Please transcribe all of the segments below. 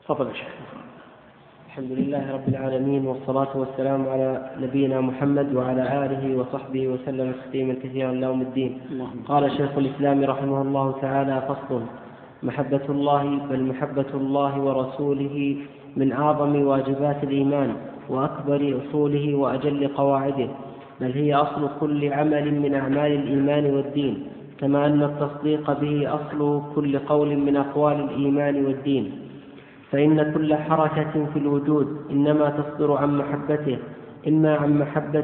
تفضل يا شيخ. الحمد لله رب العالمين، والصلاة والسلام على نبينا محمد وعلى آله وصحبه وسلم تسليما كثيرا إلى يوم الدين. قال شيخ الإسلام رحمه الله تعالى: فصل: محبة الله، بل محبة الله ورسوله من أعظم واجبات الإيمان وأكبر أصوله وأجل قواعده، بل هي أصل كل عمل من أعمال الإيمان والدين، كما أن التصديق به أصل كل قول من أقوال الإيمان والدين. فإن كل حركة في الوجود إنما تصدر عن محبته، إما عن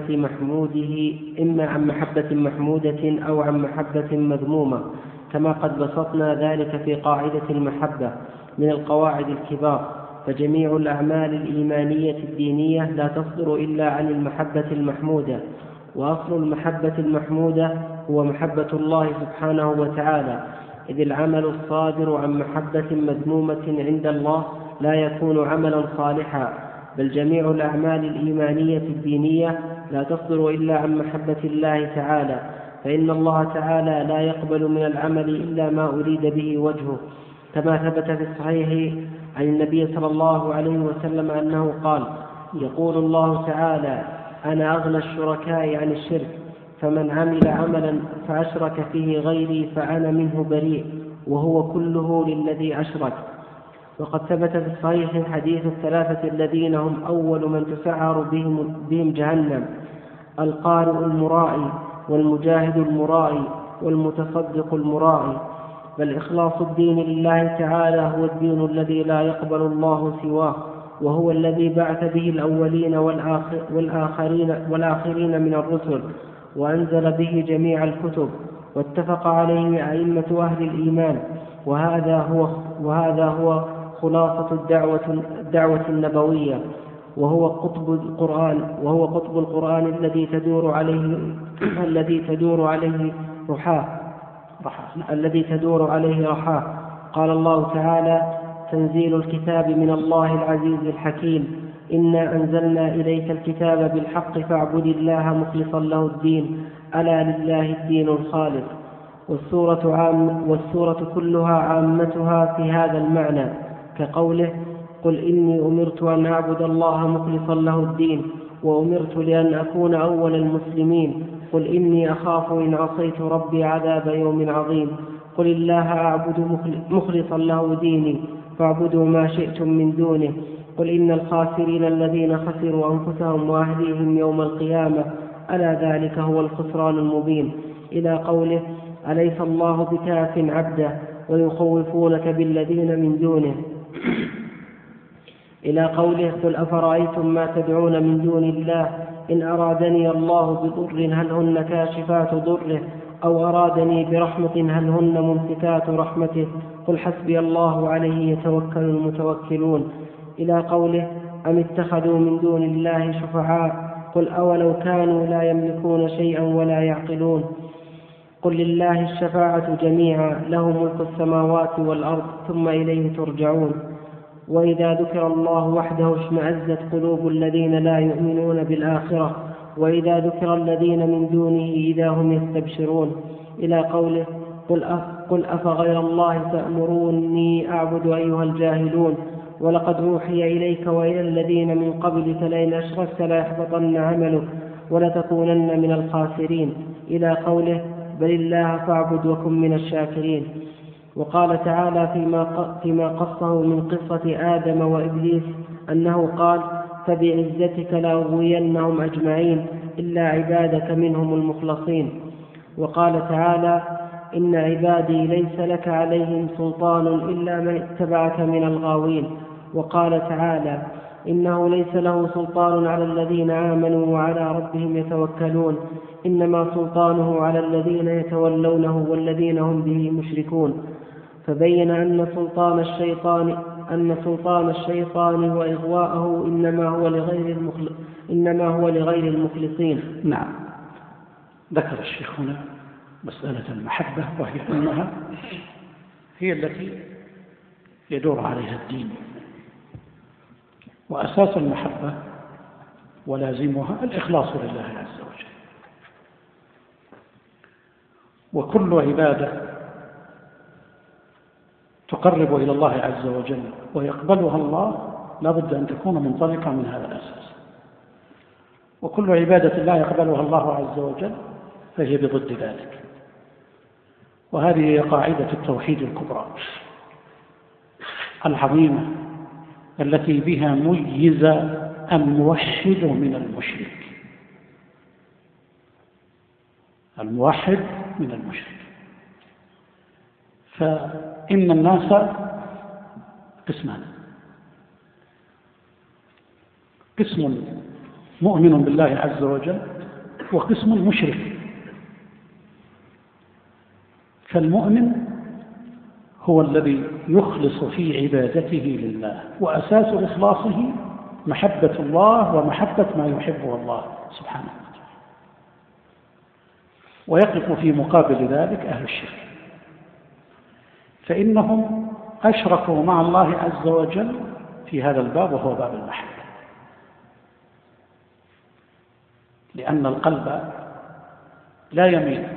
محبة محمودة أو عن محبة مذمومة، كما قد بسطنا ذلك في قاعدة المحبة من القواعد الكبار. فجميع الأعمال الإيمانية الدينية لا تصدر إلا عن المحبة المحمودة، وأصل المحبة المحمودة هو محبة الله سبحانه وتعالى، إذ العمل الصادر عن محبة مذمومة عند الله لا يكون عملا صالحا، بل جميع الأعمال الإيمانية الدينية لا تصدر إلا عن محبة الله تعالى، فإن الله تعالى لا يقبل من العمل إلا ما أريد به وجهه، كما ثبت في الصحيح عن النبي صلى الله عليه وسلم أنه قال: يقول الله تعالى: أنا أغنى الشركاء عن الشرك، فمن عمل عملا فأشرك فيه غيري فأنا منه بريء، وهو كله للذي أشرك. وقد ثبت في الصحيح حديث الثلاثة الذين هم أول من تسعر بهم جهنم: القارئ المرائي، والمجاهد المرائي، والمتصدق المرائي. بل إخلاص الدين لله تعالى هو الدين الذي لا يقبل الله سواه، وهو الذي بعث به الأولين والآخرين من الرسل، وأنزل به جميع الكتب، واتفق عليه أئمة أهل الإيمان. وهذا هو خلاصة الدعوة النبوية، وهو قطب القرآن الذي تدور عليه رحاه. قال الله تعالى: تنزيل الكتاب من الله العزيز الحكيم، إنا أنزلنا إليك الكتاب بالحق فاعبد الله مخلصا له الدين، ألا لله الدين الخالص. والسورة كلها عامتها في هذا المعنى، كقوله: قل إني أمرت أن أعبد الله مخلصا له الدين، وأمرت لأن أكون أول المسلمين، قل إني أخاف إن عصيت ربي عذاب يوم عظيم، قل الله أعبد مخلصا له ديني، فاعبدوا ما شئتم من دونه، قل إن الخاسرين الذين خسروا أنفسهم وأهليهم يوم القيامة، ألا ذلك هو الخسران المبين، إلى قوله: أليس الله بكاف عبده ويخوفونك بالذين من دونه، إلى قوله: قل أفرأيتم ما تدعون من دون الله إن أرادني الله بضر هل هن كاشفات ضره، أو أرادني برحمة هل هن ممسكات رحمته، قل حسبي الله عليه يتوكل المتوكلون، إلى قوله: أم اتخذوا من دون الله شفعاء، قل أولو كانوا لا يملكون شيئا ولا يعقلون، قل لله الشفاعة جميعا، له ملك السماوات والأرض ثم إليه ترجعون. وإذا ذكر الله وحده اشمأزت قلوب الذين لا يؤمنون بالآخرة، وإذا ذكر الذين من دونه إذا هم يستبشرون، إلى قوله: قل أفغير الله تأمروني أعبد أيها الجاهلون، ولقد أوحي إليك وإلى الذين من قبلك لئن أشركت ليحبطن عملك ولتكونن من الخاسرين، إلى قوله: بل الله فاعبد وكن من الشاكرين. وقال تعالى فيما قصه من قصة آدم وإبليس أنه قال: فبعزتك لأغوينهم أجمعين إلا عبادك منهم المخلصين. وقال تعالى: إن عبادي ليس لك عليهم سلطان إلا من اتبعك من الغاوين. وقال تعالى: إنه ليس له سلطان على الذين آمنوا وعلى ربهم يتوكلون، إنما سلطانه على الذين يتولونه والذين هم به مشركون. فبين أن سلطان الشيطان وإغواءه إنما هو لغير المخلصين. نعم. ذكر الشيخ هنا مسألة المحبة، وهي أنها هي التي يدور عليها الدين، وأساس المحبة ولازمها الإخلاص لله عز وجل. وكل عبادة تقرب إلى الله عز وجل ويقبلها الله لا بد أن تكون منطلقة من هذا الأساس. وكل عبادة لا يقبلها الله عز وجل فهي بضد ذلك. وهذه هي قاعدة التوحيد الكبرى العظيمة التي بها ميز الموحد من المشرك. الموحد من المشرك. فإن الناس قسمان: قسم مؤمن بالله عز وجل وقسم مشرك. فالمؤمن هو الذي يخلص في عبادته لله، وأساس إخلاصه محبة الله ومحبة ما يحبه الله سبحانه وتعالى. ويقف في مقابل ذلك أهل الشرك، فإنهم أشركوا مع الله عز وجل في هذا الباب، وهو باب المحبة، لأن القلب لا يميل،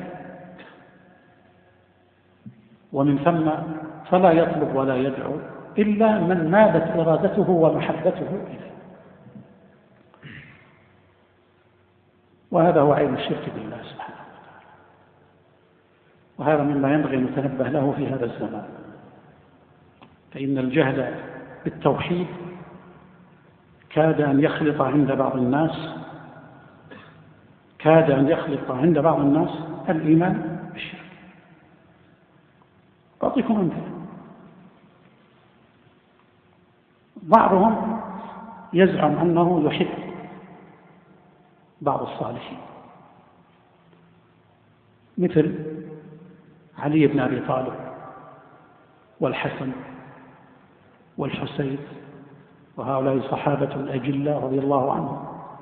ومن ثم فلا يطلب ولا يدعو إلا من مالت إرادته ومحبته إليه. وهذا هو عين الشرك بالله سبحانه وتعالى، وهذا مما ينبغي أن نتنبه له في هذا الزمان. فإن الجهل بالتوحيد كاد أن يخلط عند بعض الناس الإيمان بالشرك. أعطيكم أمثلة. بعضهم يزعم أنه يحب بعض الصالحين، مثل علي بن أبي طالب والحسن والحسين، وهؤلاء صحابة الأجلاء رضي الله عنهم،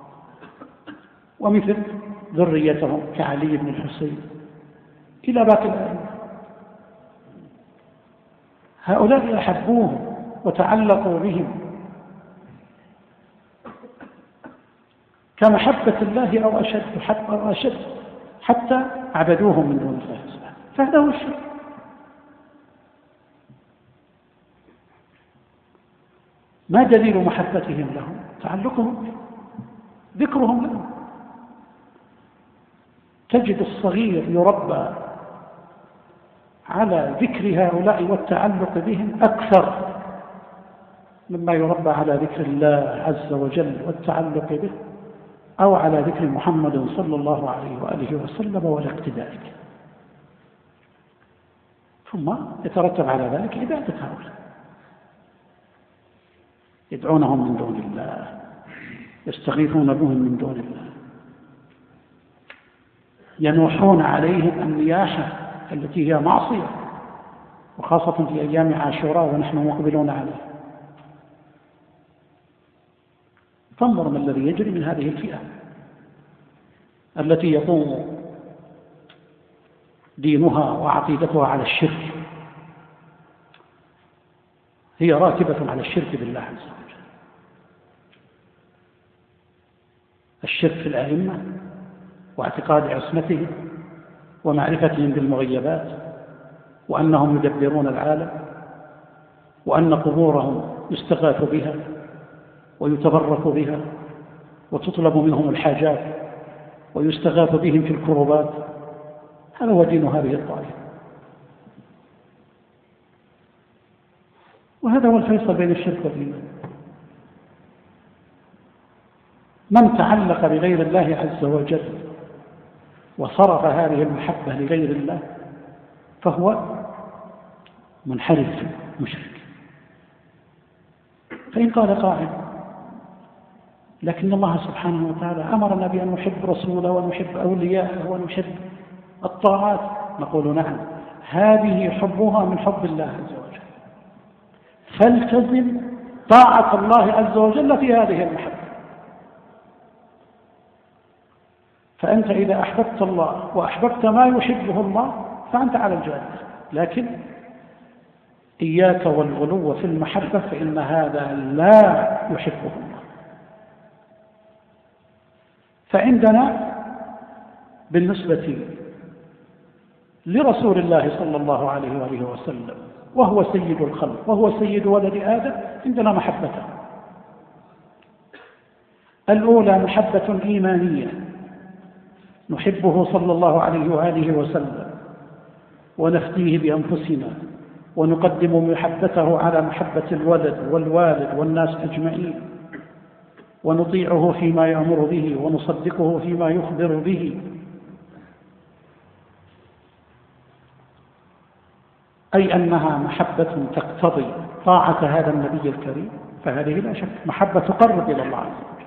ومثل ذريتهم كعلي بن الحسين إلى باقي الأئمة. هؤلاء أحبوهم وتعلقوا بهم كمحبة الله أو أشد حتى عبدوهم من دون الله سبحانه. فهذا هو الشرك. ما دليل محبتهم لهم؟ تعلقهم، ذكرهم لهم. تجد الصغير يربى على ذكر هؤلاء والتعلق بهم أكثر مما يربى على ذكر الله عز وجل والتعلق به، أو على ذكر محمد صلى الله عليه وآله وسلم والاقتداء به. ثم يترتب على ذلك عبادة هؤلاء، يدعونهم من دون الله، يستغيثون بهم من دون الله، ينوحون عليهم النياحة التي هي معصية، وخاصة في أيام عاشوراء ونحن مقبلون عليه. فانظر ما الذي يجري من هذه الفئة التي يقوم دينها وعقيدتها على الشرك، هي راكبة على الشرك بالله عز وجل. الشرك في الأئمة واعتقاد عصمتهم ومعرفتهم بالمغيبات، وأنهم يدبرون العالم، وأن قبورهم يستغاث بها ويتبرك بها وتطلب منهم الحاجات ويستغاث بهم في الكربات. هذا هو دين هذه الطائفة، وهذا هو الفيصل بين الشرك والإيمان. من تعلق بغير الله عز وجل وصرف هذه المحبة لغير الله فهو منحرف مشرك. فإن قال قائل: لكن الله سبحانه وتعالى أمرنا بأن نحب رسوله ونحب أولياءه ونحب الطاعات، نقول: نعم، هذه حبها من حب الله عز وجل، فالتزم طاعة الله عز وجل في هذه المحبة. فأنت إذا أحببت الله وأحببت ما يحبه الله فأنت على الجادة، لكن إياك والغلو في المحبة، فإن هذا لا يحبه الله. فعندنا بالنسبة لرسول الله صلى الله عليه وآله وسلم وهو سيد الخلق وهو سيد ولد آدم، عندنا محبتان. الأولى محبة إيمانية نحبه صلى الله عليه وآله وسلم ونفديه بأنفسنا ونقدم محبته على محبة الولد والوالد والناس أجمعين، ونطيعه فيما يأمر به ونصدقه فيما يخبر به، أي أنها محبة تقتضي طاعة هذا النبي الكريم، فهذه لا شك محبة تقرب إلى الله عز وجل.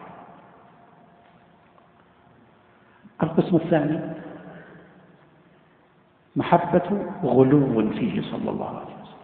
القسم الثاني محبة غلو فيه صلى الله عليه وسلم،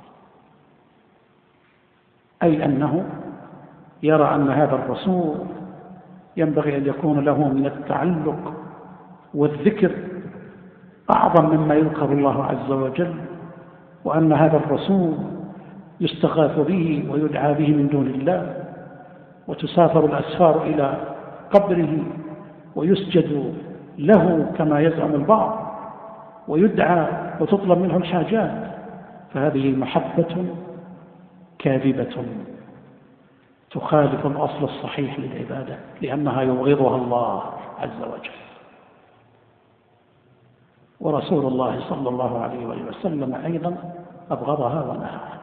أي أنه يرى أن هذا الرسول ينبغي أن يكون له من التعلق والذكر أعظم مما يذكر الله عز وجل، وأن هذا الرسول يستغاث به ويدعى به من دون الله، وتسافر الأسفار إلى قبره ويسجد له كما يزعم البعض ويدعى وتطلب منه الحاجات، فهذه محبة كاذبة تخالف الأصل الصحيح للعبادة، لأنها يبغضها الله عز وجل، ورسول الله صلى الله عليه وسلم أيضا أبغضها ونهاها.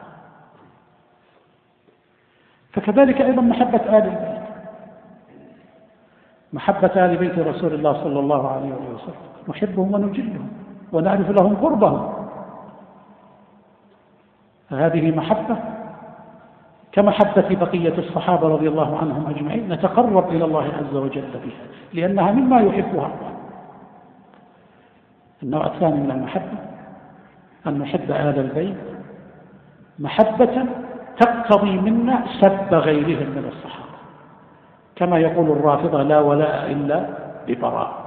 فكذلك أيضا محبة آل البيت، محبة آل بيت رسول الله صلى الله عليه وسلم، نحبهم ونجلهم ونعرف لهم قربهم، فهذه محبة كمحبة بقية الصحابة رضي الله عنهم أجمعين، نتقرب إلى الله عز وجل بها لأنها مما يحبها الله. النوع الثاني من المحبة أن نحب آل البيت محبة تقتضي منا سب غيرهم من الصحابة، كما يقول الرافضة لا ولاء إلا ببراء،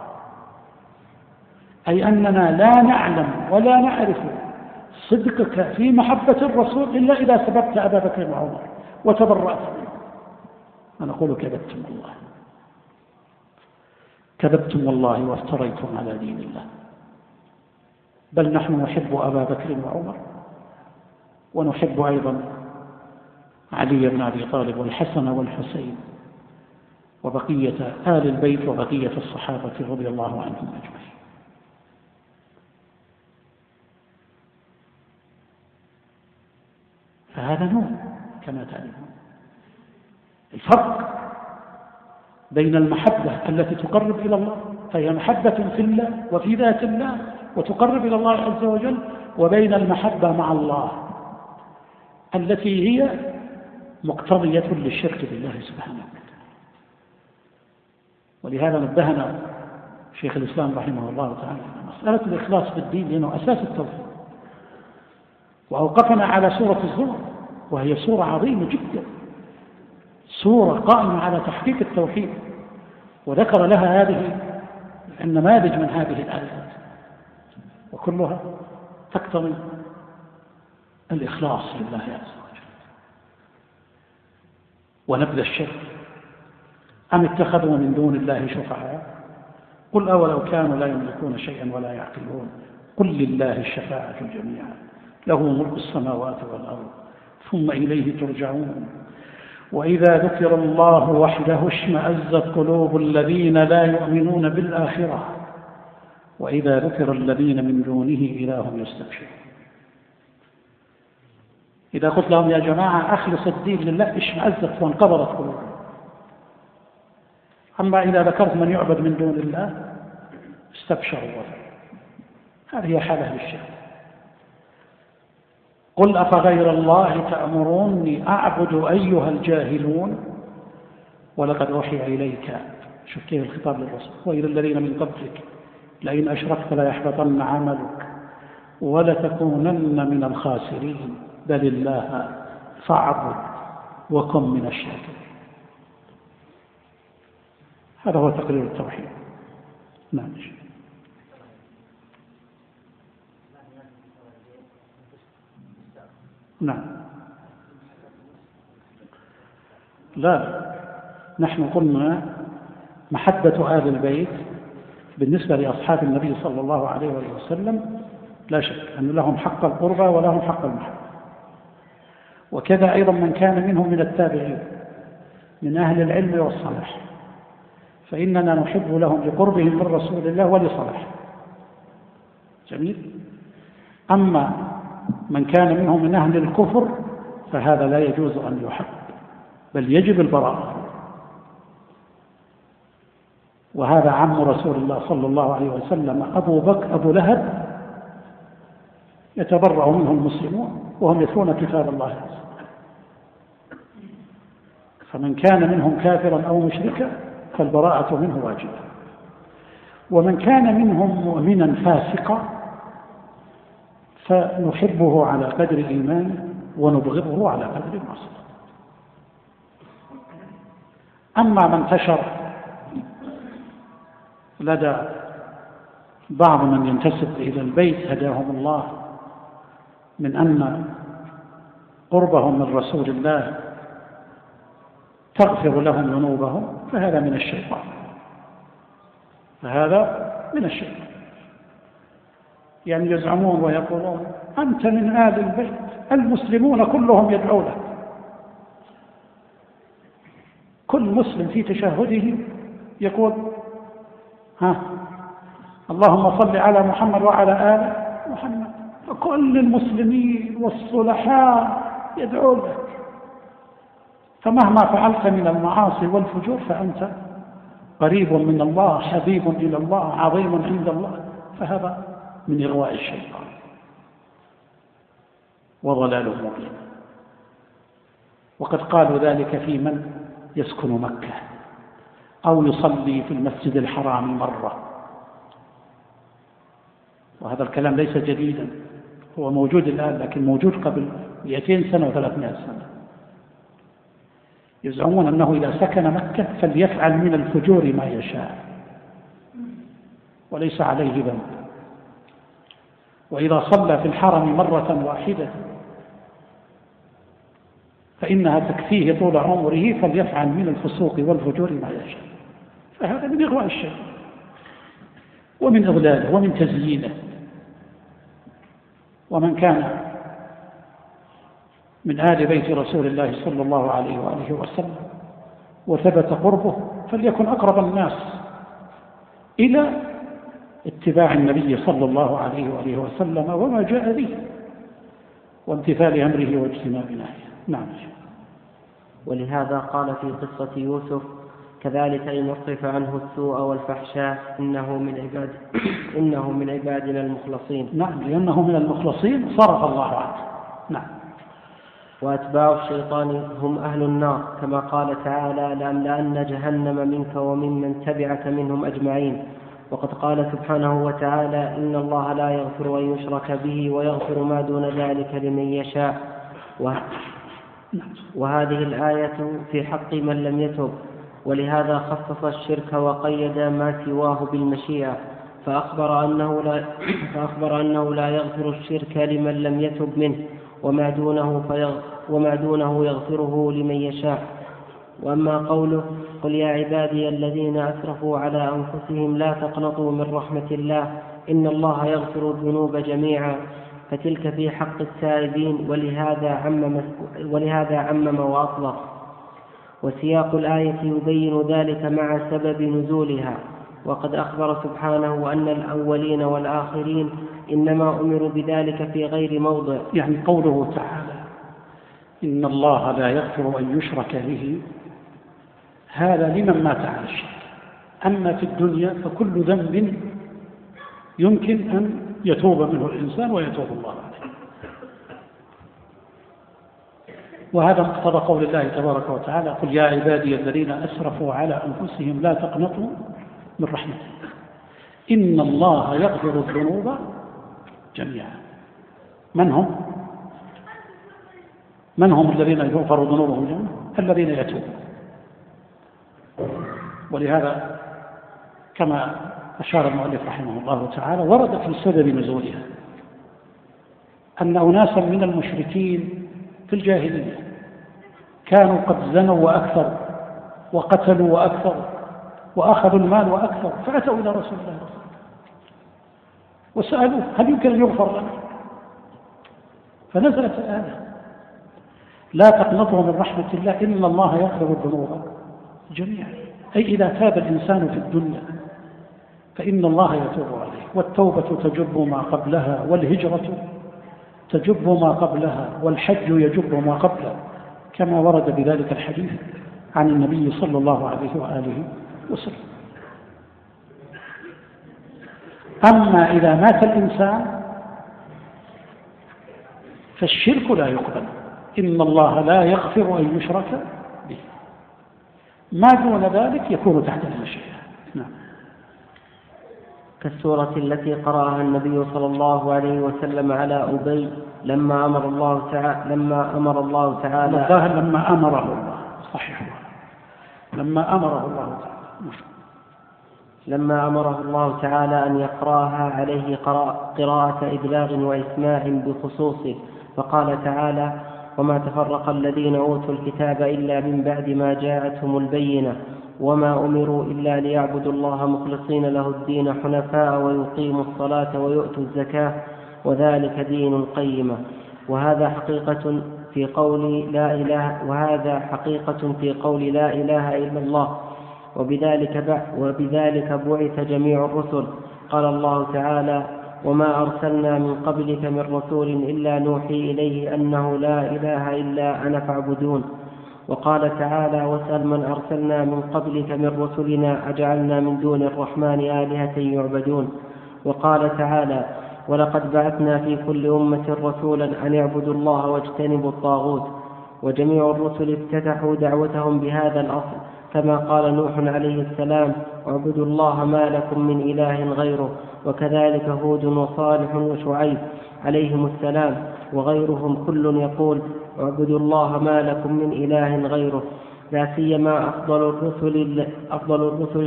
أي أننا لا نعلم ولا نعرف صدقك في محبة الرسول إلا إذا سببت أبا بكر وعمر وتبرأت منه، ونقول كذبتم والله، كذبتم والله وافتريتم على دين الله، بل نحن نحب أبا بكر وعمر، ونحب أيضا علي بن أبي طالب والحسن والحسين وبقية آل البيت وبقية الصحابة رضي الله عنهم أجمعين. فهذا نوع كما تعلمون. الفرق بين المحبة التي تقرب إلى الله فهي محبة في الله وفي ذات الله وتقرب إلى الله عز وجل، وبين المحبة مع الله التي هي مقتضية للشرك بالله سبحانه وتعالى. ولهذا نبهنا شيخ الإسلام رحمه الله تعالى مسألة الإخلاص في الدين لأنه أساس التوحيد، وأوقفنا على سورة الزمر، وهي سورة عظيمة جدا، سورة قائمة على تحقيق التوحيد، وذكر لها هذه النماذج من هذه الآيات، وكلها تقتضي الإخلاص لله عز وجل ونبذ الشرك. أم اتخذوا من دون الله شفعاء قل أولو كانوا لا يملكون شيئا ولا يعقلون قل لله الشفاعة جميعا له ملك السماوات والأرض ثم إليه ترجعون وإذا ذكر الله وحده اشمأزت قلوب الذين لا يؤمنون بالآخرة وإذا ذكر الذين من دونه إذا هم يستبشرون. إذا قلت لهم يا جماعة أخلص الدين لله اشمأزت وانقبضت قلوبهم، أما إذا ذكرت من يعبد من دون الله استبشروا. هذه هي حالة للشرك. قل أفغير الله تأمروني أعبد أيها الجاهلون ولقد أوحي إليك، شوف كيف الخطاب للرسول، وإلى الذين من قبلك لئن أشركت ليحبطن عملك ولتكونن من الخاسرين بل الله فاعبد وكن من الشاكرين. هذا هو تقرير التوحيد. نعم. نعم. لا، نحن قلنا محبة آل البيت بالنسبة لأصحاب النبي صلى الله عليه وسلم لا شك أن لهم حق القربى ولهم حق المحبة، وكذا أيضا من كان منهم من التابعين من أهل العلم والصلاح، فإننا نحب لهم لقربهم من رسول الله ولصلاح. جميل. أما من كان منهم من أهل الكفر فهذا لا يجوز أن يحب، بل يجب البراءة. وهذا عم رسول الله صلى الله عليه وسلم أبو لهب يتبرأ منه المسلمون وهم يتلون كتاب الله عز وجل. فمن كان منهم كافرا أو مشركا فالبراءة منه واجبة. ومن كان منهم مؤمنا فاسقا فنحبه على قدر إيمانه ونبغضه على قدر معصيته. أما من انتشر لدى بعض من ينتسب إلى البيت هداهم الله من أن قربهم من رسول الله تغفر لهم ذنوبهم، فهذا من الشيطان، يعني يزعمون ويقولون أنت من آل البيت، المسلمون كلهم يدعو لك. كل مسلم في تشهده يقول اللهم صل على محمد وعلى آل محمد، فكل المسلمين والصلحاء يدعون لك. فمهما فعلت من المعاصي والفجور فأنت قريب من الله، حبيب إلى الله، عظيم عند الله. فهذا من إغواء الشيطان وضلال مبين. وقد قالوا ذلك في من يسكن مكة أو يصلي في المسجد الحرام مرة، وهذا الكلام ليس جديدا، هو موجود الآن لكن موجود قبل 200 سنة و300 سنة. يزعمون أنه إذا سكن مكة فليفعل من الفجور ما يشاء وليس عليه ذنب، وإذا صلى في الحرم مرة واحدة فإنها تكفيه طول عمره، فليفعل من الفسوق والفجور ما يشاء. فهذا من إغواء الشيء ومن إضلاله ومن تزيينه. ومن كان من آل بيت رسول الله صلى الله عليه وآله وسلم وثبت قربه فليكن أقرب الناس إلى اتباع النبي صلى الله عليه وآله وسلم وما جاء به وامتثال أمره واجتناب نهيه. نعم. ولهذا قال في قصة يوسف: كذلك لنصرف عنه السوء والفحشاء إنه من عبادنا المخلصين. نعم، لأنه من المخلصين صرف الله عنه. نعم. وأتباع الشيطان هم أهل النار، كما قال تعالى: لأملأن جهنم منك وممن تبعك منهم أجمعين. وقد قال سبحانه وتعالى: إن الله لا يغفر أن يشرك به ويغفر ما دون ذلك لمن يشاء. وهذه الآية في حق من لم يتب، ولهذا خصص الشرك وقيد ما سواه بالمشيئة، فأخبر أنه لا يغفر الشرك لمن لم يتب منه، وما دونه يغفره لمن يشاء. وأما قوله: قل يا عبادي الذين أسرفوا على أنفسهم لا تقنطوا من رحمة الله إن الله يغفر الذنوب جميعا، فتلك في حق التائبين، ولهذا عمم وأطلق. وسياق الآية يبين ذلك مع سبب نزولها. وقد أخبر سبحانه أن الأولين والآخرين إنما أمروا بذلك في غير موضع. يعني قوله تعالى: إن الله لا يغفر أن يشرك به، هذا لمن مات على الشرك. أما في الدنيا فكل ذنب يمكن أن يتوب منه الإنسان ويتوب الله عليه. وهذا مقتضى قول الله تبارك وتعالى: قل يا عبادي الذين أسرفوا على أنفسهم لا تقنطوا من رحمة الله إن الله يغفر الذنوب جميعا. من هم الذين يغفر ذنوبهم جميعا؟ الذين يتوبون. ولهذا كما أشار المؤلف رحمه الله تعالى ورد في سبب نزولها أن أناسا من المشركين في الجاهلية كانوا قد زنوا وأكثر وقتلوا وأكثر وأخذوا المال وأكثر، فأتوا إلى رسول الله وسألوه: هل يمكن أن يغفر لنا؟ فنزلت الآية: لا تقنطوا من رحمة الله إن الله يغفر الذنوب جميعا، أي إذا تاب الإنسان في الدنيا فإن الله يتوب عليه، والتوبة تجب ما قبلها، والهجرة تجب ما قبلها، والحج يجب ما قبله، كما ورد بذلك الحديث عن النبي صلى الله عليه وآله وسلم. أما إذا مات الإنسان فالشرك لا يقبل، إن الله لا يغفر أن يشرك به، ما دون ذلك يكون تحت المشيئة. نعم. كالسورة التي قرأها النبي صلى الله عليه وسلم على أبي لما أمر الله تعالى لما أمره الله، صحيح، لما أمره الله تعالى أن يقرأها عليه قراءة إبلاغ وإسماع بخصوصه، فقال تعالى: وما تفرق الذين أوتوا الكتاب إلا من بعد ما جاءتهم البينة وما أمروا إلا ليعبدوا الله مخلصين له الدين حنفاء ويقيموا الصلاة ويؤتوا الزكاة وذلك دين القيمة. وهذا حقيقة في قول لا إله إلا الله، وبذلك بعث جميع الرسل. قال الله تعالى: وما أرسلنا من قبلك من رسول إلا نوحي إليه أنه لا إله إلا أنا فاعبدون. وقال تعالى: واسأل من أرسلنا من قبلك من رسلنا أجعلنا من دون الرحمن آلهة يعبدون. وقال تعالى: ولقد بعثنا في كل أمة رسولا أن يعبدوا الله واجتنبوا الطاغوت. وجميع الرسل افتتحوا دعوتهم بهذا الأصل، كما قال نوح عليه السلام: اعبدوا الله ما لكم من إله غيره. وكذلك هود وصالح وشعيب عليهم السلام وغيرهم كل يقول: اعبدوا الله ما لكم من إله غيره. لا سيما أفضل الرسل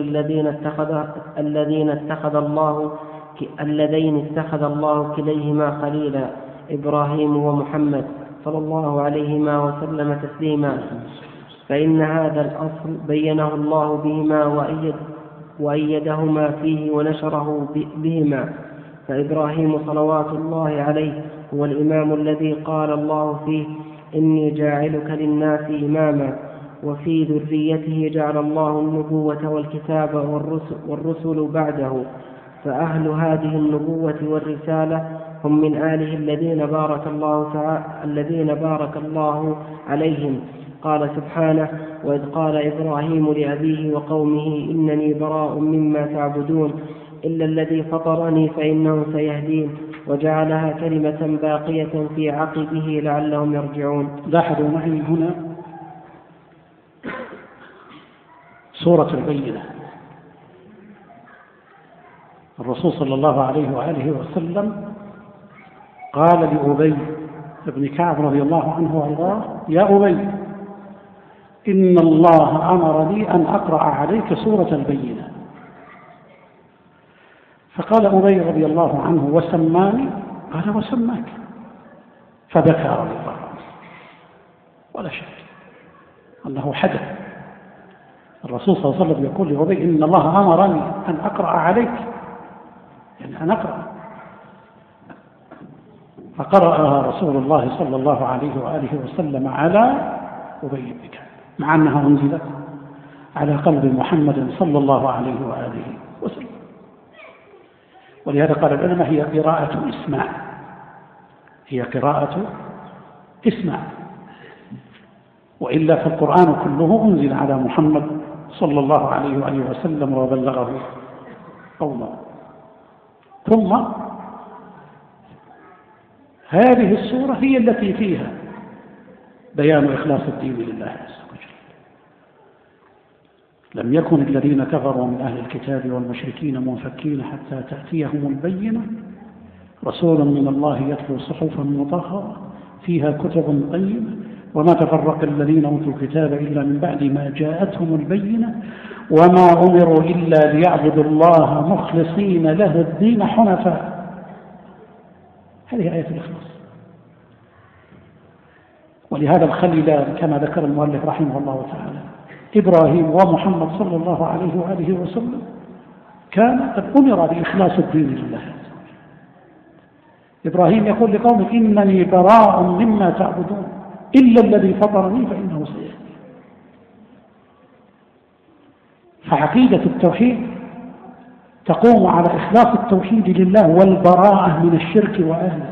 الذين اتخذ الله كليهما خليلا، إبراهيم ومحمد صلى الله عليهما وسلم تسليما. فإن هذا الأصل بينه الله بهما وأيدهما فيه ونشره بهما. فإبراهيم صلوات الله عليه هو الإمام الذي قال الله فيه: إني جاعلك للناس إماما. وفي ذريته جعل الله النبوة والكتاب والرسل بعده. فأهل هذه النبوة والرسالة هم من آله الذين بارك الله عليهم. قال سبحانه: وإذ قال إبراهيم لأبيه وقومه إنني براء مما تعبدون إلا الذي فطرني فإنه سيهدين، وجعلها كلمة باقية في عقبه لعلهم يرجعون. لاحظوا معي هنا سورة البينة. الرسول صلى الله عليه وآله وسلم قال لأبي بن كعب رضي الله عنه وارضاه: يا أبي، إن الله أمر لي أن أقرأ عليك سورة البينة. فقال أبي رضي الله عنه: وسماني؟ قال: وسماك. فبكى رضي الله عنه، ولا شك أنه حدث. الرسول صلى الله عليه وسلم يقول لأبي: إن الله أمرني أن أقرأ عليك، يعني أن أقرأ. فقرأها رسول الله صلى الله عليه وآله وسلم على أبي بن كعب، مع أنها أنزلت على قلب محمد صلى الله عليه وآله وسلم. ولهذا قال العلماء: هي قراءة إسماع، هي قراءة إسماع، وإلا فالقرآن كله أنزل على محمد صلى الله عليه وآله وسلم وبلغه قومه. ثم هذه السورة هي التي فيها بيان إخلاص الدين لله عز وجل. لم يكن الذين كفروا من أهل الكتاب والمشركين منفكين حتى تأتيهم البينة، رسول من الله يتلو صحفا مطهرة فيها كتب قيمة وما تفرق الذين أوتوا الكتاب إلا من بعد ما جاءتهم البينة وما أمروا إلا ليعبدوا الله مخلصين له الدين حنفاء. هذه آية الإخلاص. ولهذا الخليلان كما ذكر المؤلف رحمه الله تعالى إبراهيم ومحمد صلى الله عليه وآله وسلم كان قد أمر بإخلاص الدين لله. إبراهيم يقول لقومه: إنني براء مما تعبدون، إلا الذي فطرني فإنه سيهدين. فعقيدة التوحيد تقوم على إخلاص التوحيد لله والبراءة من الشرك وأهله.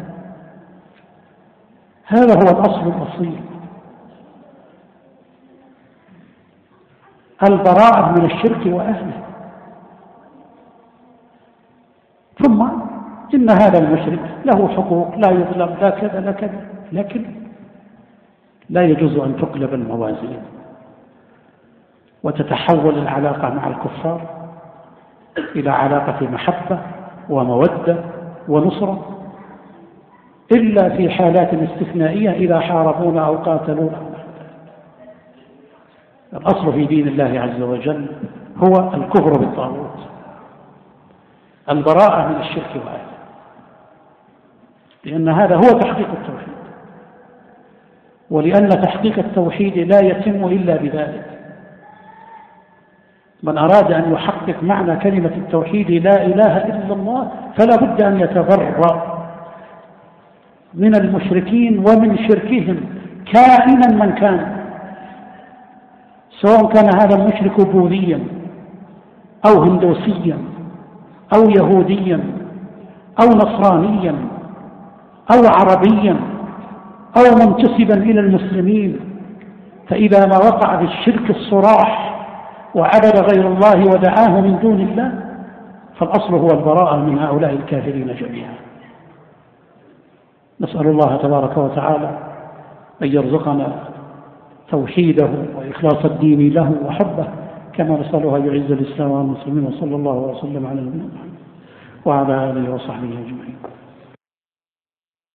هذا هو الأصل الأصيل، البراءة من الشرك وأهله. ثم إن هذا المشرك له حقوق، لا يظلم، لا كذا لا كذا، لكن لا يجوز أن تقلب الموازين وتتحول العلاقة مع الكفار إلى علاقة محبة ومودة ونصرة إلا في حالات استثنائية إذا حاربونا أو قاتلونا. الأصل في دين الله عز وجل هو الكفر بالطاغوت، البراءة من الشرك وأهله، لأن هذا هو تحقيق التوحيد، ولأن تحقيق التوحيد لا يتم إلا بذلك. من أراد أن يحقق معنى كلمة التوحيد لا إله إلا الله فلا بد أن يتبرأ من المشركين ومن شركهم كائنا من كان، سواء كان هذا المشرك بوذيا أو هندوسيا أو يهوديا أو نصرانيا أو عربيا أو منتسبا إلى المسلمين. فإذا ما وقع في الشرك الصراح وعبد غير الله ودعاه من دون الله فالأصل هو البراءة من هؤلاء الكافرين جميعا. نسأل الله تبارك وتعالى أن يرزقنا توحيده وإخلاص الدين له وحبه، كما نسأله أن يعز الإسلام والمسلمين. وصلى الله وسلم على نبينا محمد وعلى آله وصحبه أجمعين.